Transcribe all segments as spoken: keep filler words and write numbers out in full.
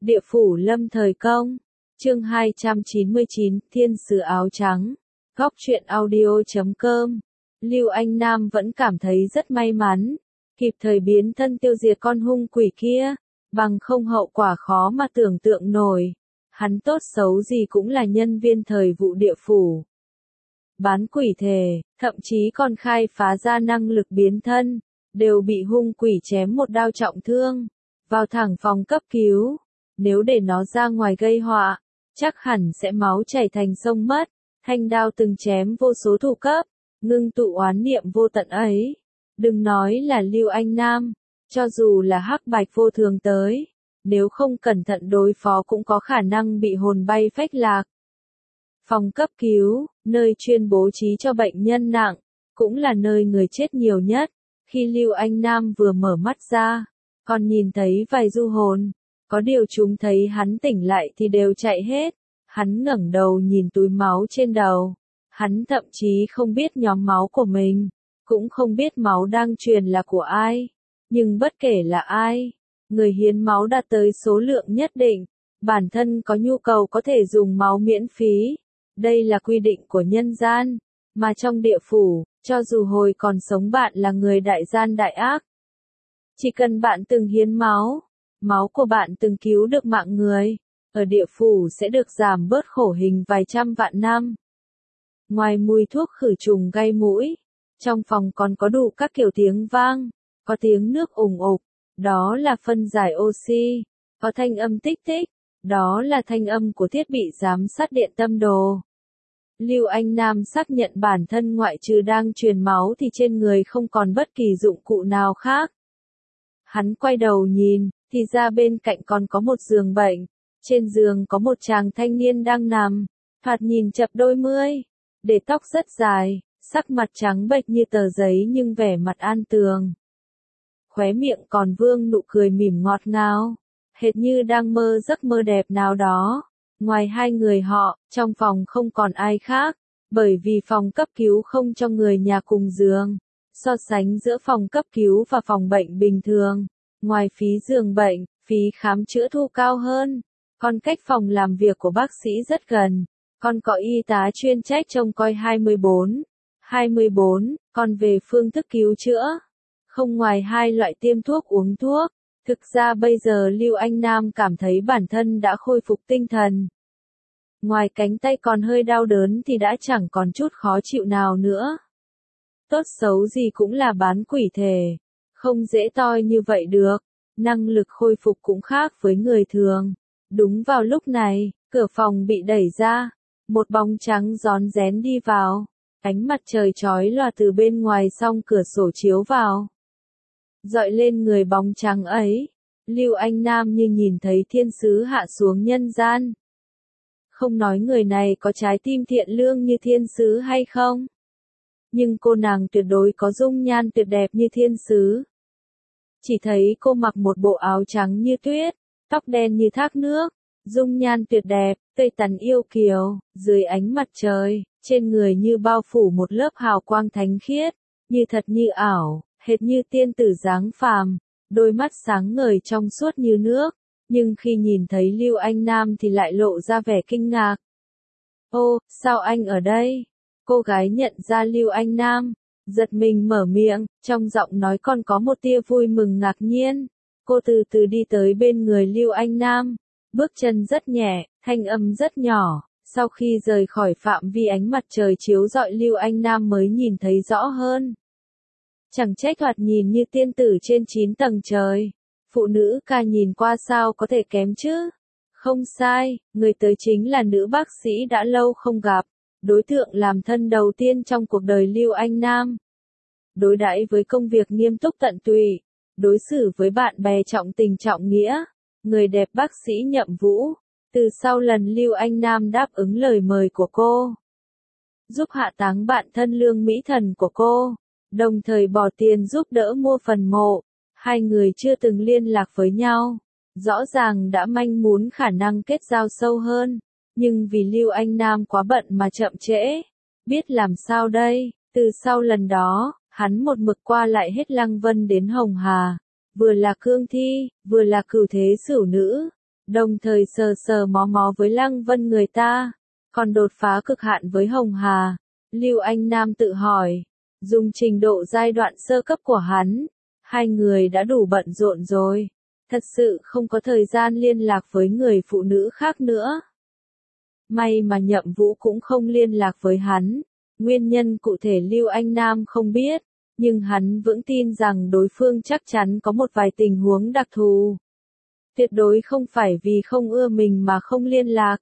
Địa phủ lâm thời công. Chương hai trăm chín mươi chín, Thiên sứ áo trắng. Góc truyện audio chấm com. Lưu Anh Nam vẫn cảm thấy rất may mắn, kịp thời biến thân tiêu diệt con hung quỷ kia, bằng không hậu quả khó mà tưởng tượng nổi. Hắn tốt xấu gì cũng là nhân viên thời vụ địa phủ. Bán quỷ thể, thậm chí còn khai phá ra năng lực biến thân, đều bị hung quỷ chém một đao trọng thương, vào thẳng phòng cấp cứu. Nếu để nó ra ngoài gây họa, chắc hẳn sẽ máu chảy thành sông mất. Thanh đao từng chém vô số thủ cấp, ngưng tụ oán niệm vô tận ấy. Đừng nói là Lưu Anh Nam, cho dù là Hắc Bạch Vô Thường tới, nếu không cẩn thận đối phó cũng có khả năng bị hồn bay phách lạc. Phòng cấp cứu, nơi chuyên bố trí cho bệnh nhân nặng, cũng là nơi người chết nhiều nhất. Khi Lưu Anh Nam vừa mở mắt ra, còn nhìn thấy vài du hồn, có điều chúng thấy hắn tỉnh lại thì đều chạy hết. Hắn ngẩng đầu nhìn túi máu trên đầu, hắn thậm chí không biết nhóm máu của mình, cũng không biết máu đang truyền là của ai. Nhưng bất kể là ai, người hiến máu đạt tới số lượng nhất định, bản thân có nhu cầu có thể dùng máu miễn phí. Đây là quy định của nhân gian, mà trong địa phủ, cho dù hồi còn sống bạn là người đại gian đại ác, chỉ cần bạn từng hiến máu, máu của bạn từng cứu được mạng người, ở địa phủ sẽ được giảm bớt khổ hình vài trăm vạn năm. Ngoài mùi thuốc khử trùng gây mũi, trong phòng còn có đủ các kiểu tiếng vang, có tiếng nước ùng ục, đó là phân giải oxy, có thanh âm tích tích, đó là thanh âm của thiết bị giám sát điện tâm đồ. Lưu Anh Nam xác nhận bản thân ngoại trừ đang truyền máu thì trên người không còn bất kỳ dụng cụ nào khác. Hắn quay đầu nhìn, thì ra bên cạnh còn có một giường bệnh. Trên giường có một chàng thanh niên đang nằm, thoạt nhìn chập đôi mươi, để tóc rất dài, sắc mặt trắng bệch như tờ giấy nhưng vẻ mặt an tường. Khóe miệng còn vương nụ cười mỉm ngọt ngào, hệt như đang mơ giấc mơ đẹp nào đó. Ngoài hai người họ, trong phòng không còn ai khác, bởi vì phòng cấp cứu không cho người nhà cùng giường. So sánh giữa phòng cấp cứu và phòng bệnh bình thường, ngoài phí giường bệnh, phí khám chữa thu cao hơn. Còn cách phòng làm việc của bác sĩ rất gần, còn có y tá chuyên trách trông coi hai mươi bốn, hai mươi bốn, còn về phương thức cứu chữa, không ngoài hai loại tiêm thuốc uống thuốc. Thực ra bây giờ Lưu Anh Nam cảm thấy bản thân đã khôi phục tinh thần. Ngoài cánh tay còn hơi đau đớn thì đã chẳng còn chút khó chịu nào nữa. Tốt xấu gì cũng là bán quỷ thể, không dễ toi như vậy được, năng lực khôi phục cũng khác với người thường. Đúng vào lúc này, cửa phòng bị đẩy ra, một bóng trắng rón rén đi vào, ánh mặt trời chói lòa từ bên ngoài song cửa sổ chiếu vào, dọi lên người bóng trắng ấy. Lưu Anh Nam như nhìn thấy thiên sứ hạ xuống nhân gian. Không nói người này có trái tim thiện lương như thiên sứ hay không, nhưng cô nàng tuyệt đối có dung nhan tuyệt đẹp như thiên sứ. Chỉ thấy cô mặc một bộ áo trắng như tuyết, tóc đen như thác nước, dung nhan tuyệt đẹp, tươi tắn yêu kiều, dưới ánh mặt trời, trên người như bao phủ một lớp hào quang thánh khiết, như thật như ảo, hệt như tiên tử dáng phàm, đôi mắt sáng ngời trong suốt như nước, nhưng khi nhìn thấy Lưu Anh Nam thì lại lộ ra vẻ kinh ngạc. Ô, sao anh ở đây? Cô gái nhận ra Lưu Anh Nam, giật mình mở miệng, trong giọng nói còn có một tia vui mừng ngạc nhiên. Cô từ từ đi tới bên người Lưu Anh Nam, bước chân rất nhẹ, thanh âm rất nhỏ. Sau khi rời khỏi phạm vi ánh mặt trời chiếu rọi, Lưu Anh Nam mới nhìn thấy rõ hơn. Chẳng trách thoạt nhìn như tiên tử trên chín tầng trời. Phụ nữ ca nhìn qua sao có thể kém chứ? Không sai, người tới chính là nữ bác sĩ đã lâu không gặp, đối tượng làm thân đầu tiên trong cuộc đời Lưu Anh Nam. Đối đãi với công việc nghiêm túc tận tụy, đối xử với bạn bè trọng tình trọng nghĩa, người đẹp bác sĩ Nhậm Vũ. Từ sau lần Lưu Anh Nam đáp ứng lời mời của cô, giúp hạ táng bạn thân Lương Mỹ Thần của cô, đồng thời bỏ tiền giúp đỡ mua phần mộ, hai người chưa từng liên lạc với nhau, rõ ràng đã manh muốn khả năng kết giao sâu hơn, nhưng vì Lưu Anh Nam quá bận mà chậm trễ. Biết làm sao đây, từ sau lần đó, hắn một mực qua lại hết Lăng Vân đến Hồng Hà, vừa là cương thi, vừa là cửu thế sửu nữ, đồng thời sờ sờ mó mó với Lăng Vân người ta, còn đột phá cực hạn với Hồng Hà. Lưu Anh Nam tự hỏi, dùng trình độ giai đoạn sơ cấp của hắn, hai người đã đủ bận rộn rồi, thật sự không có thời gian liên lạc với người phụ nữ khác nữa. May mà Nhậm Vũ cũng không liên lạc với hắn, nguyên nhân cụ thể Lưu Anh Nam không biết, nhưng hắn vững tin rằng đối phương chắc chắn có một vài tình huống đặc thù. Tuyệt đối không phải vì không ưa mình mà không liên lạc.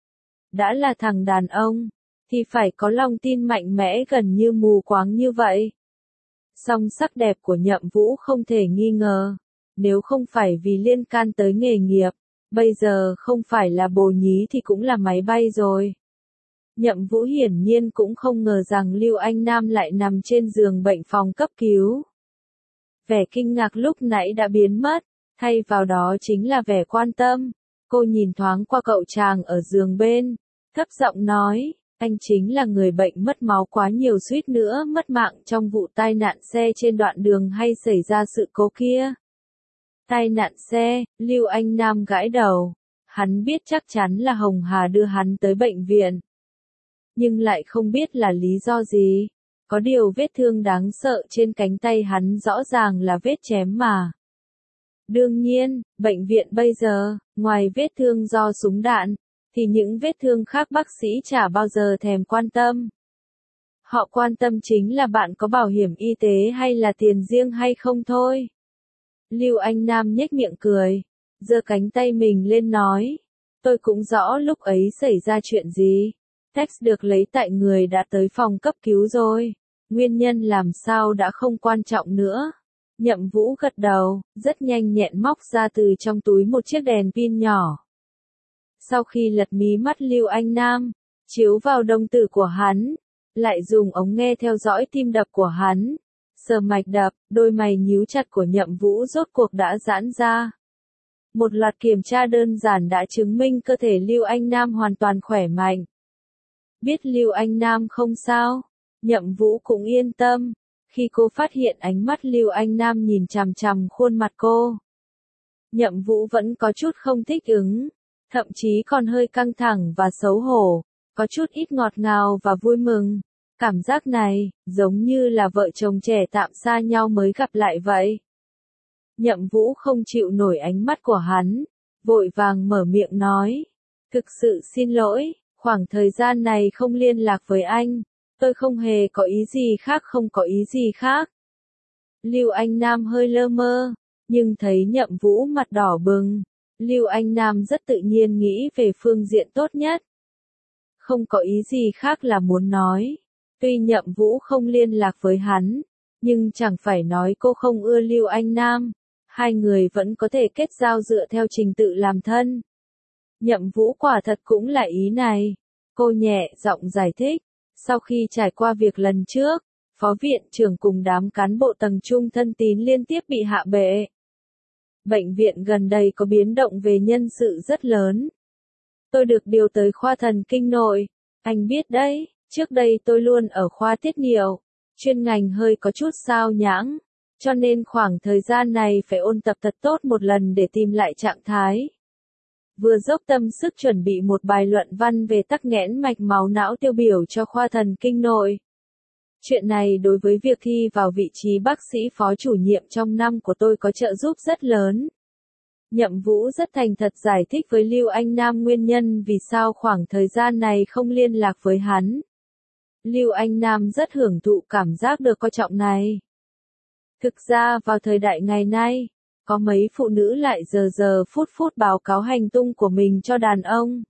Đã là thằng đàn ông, thì phải có lòng tin mạnh mẽ gần như mù quáng như vậy. Song sắc đẹp của Nhậm Vũ không thể nghi ngờ, nếu không phải vì liên can tới nghề nghiệp, bây giờ không phải là bồ nhí thì cũng là máy bay rồi. Nhậm Vũ hiển nhiên cũng không ngờ rằng Lưu Anh Nam lại nằm trên giường bệnh phòng cấp cứu. Vẻ kinh ngạc lúc nãy đã biến mất, thay vào đó chính là vẻ quan tâm. Cô nhìn thoáng qua cậu chàng ở giường bên, thấp giọng nói, anh chính là người bệnh mất máu quá nhiều suýt nữa mất mạng trong vụ tai nạn xe trên đoạn đường hay xảy ra sự cố kia. Tai nạn xe, Lưu Anh Nam gãi đầu, hắn biết chắc chắn là Hồng Hà đưa hắn tới bệnh viện. Nhưng lại không biết là lý do gì. Có điều vết thương đáng sợ trên cánh tay hắn rõ ràng là vết chém mà. Đương nhiên, bệnh viện bây giờ, ngoài vết thương do súng đạn, thì những vết thương khác bác sĩ chả bao giờ thèm quan tâm. Họ quan tâm chính là bạn có bảo hiểm y tế hay là tiền riêng hay không thôi. Lưu Anh Nam nhếch miệng cười, giơ cánh tay mình lên nói, tôi cũng rõ lúc ấy xảy ra chuyện gì. Text được lấy tại người đã tới phòng cấp cứu rồi, nguyên nhân làm sao đã không quan trọng nữa. Nhậm Vũ gật đầu, rất nhanh nhẹn móc ra từ trong túi một chiếc đèn pin nhỏ. Sau khi lật mí mắt Lưu Anh Nam, chiếu vào đồng tử của hắn, lại dùng ống nghe theo dõi tim đập của hắn, sờ mạch đập, đôi mày nhíu chặt của Nhậm Vũ rốt cuộc đã giãn ra. Một loạt kiểm tra đơn giản đã chứng minh cơ thể Lưu Anh Nam hoàn toàn khỏe mạnh. Biết Lưu Anh Nam không sao, Nhậm Vũ cũng yên tâm, khi cô phát hiện ánh mắt Lưu Anh Nam nhìn chằm chằm khuôn mặt cô. Nhậm Vũ vẫn có chút không thích ứng, thậm chí còn hơi căng thẳng và xấu hổ, có chút ít ngọt ngào và vui mừng. Cảm giác này, giống như là vợ chồng trẻ tạm xa nhau mới gặp lại vậy. Nhậm Vũ không chịu nổi ánh mắt của hắn, vội vàng mở miệng nói, thực sự xin lỗi. Khoảng thời gian này không liên lạc với anh, tôi không hề có ý gì khác không có ý gì khác. Lưu Anh Nam hơi lơ mơ, nhưng thấy Nhậm Vũ mặt đỏ bừng, Lưu Anh Nam rất tự nhiên nghĩ về phương diện tốt nhất. Không có ý gì khác là muốn nói, tuy Nhậm Vũ không liên lạc với hắn, nhưng chẳng phải nói cô không ưa Lưu Anh Nam, hai người vẫn có thể kết giao dựa theo trình tự làm thân. Nhậm Vũ quả thật cũng là ý này. Cô nhẹ giọng giải thích, sau khi trải qua việc lần trước, phó viện trưởng cùng đám cán bộ tầng trung thân tín liên tiếp bị hạ bệ. Bệnh viện gần đây có biến động về nhân sự rất lớn. Tôi được điều tới khoa thần kinh nội, anh biết đấy, trước đây tôi luôn ở khoa tiết niệu, chuyên ngành hơi có chút sao nhãng, cho nên khoảng thời gian này phải ôn tập thật tốt một lần để tìm lại trạng thái. Vừa dốc tâm sức chuẩn bị một bài luận văn về tắc nghẽn mạch máu não tiêu biểu cho khoa thần kinh nội. Chuyện này đối với việc thi vào vị trí bác sĩ phó chủ nhiệm trong năm của tôi có trợ giúp rất lớn. Nhậm Vũ rất thành thật giải thích với Lưu Anh Nam nguyên nhân vì sao khoảng thời gian này không liên lạc với hắn. Lưu Anh Nam rất hưởng thụ cảm giác được coi trọng này. Thực ra vào thời đại ngày nay, có mấy phụ nữ lại giờ giờ phút phút báo cáo hành tung của mình cho đàn ông.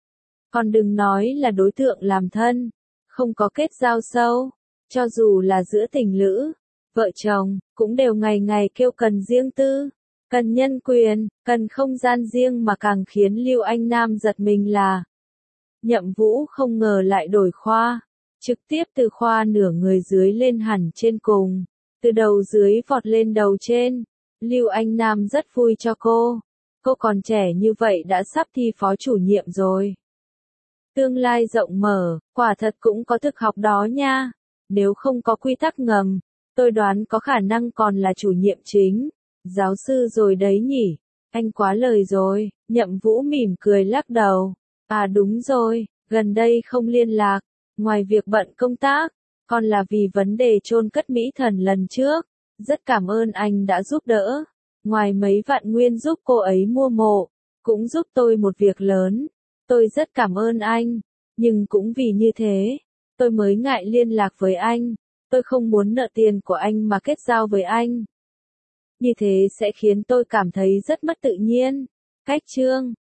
Còn đừng nói là đối tượng làm thân, không có kết giao sâu, cho dù là giữa tình lữ, vợ chồng, cũng đều ngày ngày kêu cần riêng tư, cần nhân quyền, cần không gian riêng mà càng khiến Lưu Anh Nam giật mình là Nhậm Vũ không ngờ lại đổi khoa, trực tiếp từ khoa nửa người dưới lên hẳn trên cùng, từ đầu dưới vọt lên đầu trên. Lưu Anh Nam rất vui cho cô. Cô còn trẻ như vậy đã sắp thi phó chủ nhiệm rồi. Tương lai rộng mở, quả thật cũng có thực học đó nha. Nếu không có quy tắc ngầm, tôi đoán có khả năng còn là chủ nhiệm chính, giáo sư rồi đấy nhỉ. Anh quá lời rồi, Nhậm Vũ mỉm cười lắc đầu. À đúng rồi, gần đây không liên lạc, ngoài việc bận công tác, còn là vì vấn đề chôn cất Mỹ Thần lần trước. Rất cảm ơn anh đã giúp đỡ. Ngoài mấy vạn nguyên giúp cô ấy mua mộ, cũng giúp tôi một việc lớn. Tôi rất cảm ơn anh, nhưng cũng vì như thế, tôi mới ngại liên lạc với anh. Tôi không muốn nợ tiền của anh mà kết giao với anh. Như thế sẽ khiến tôi cảm thấy rất mất tự nhiên. Cách chương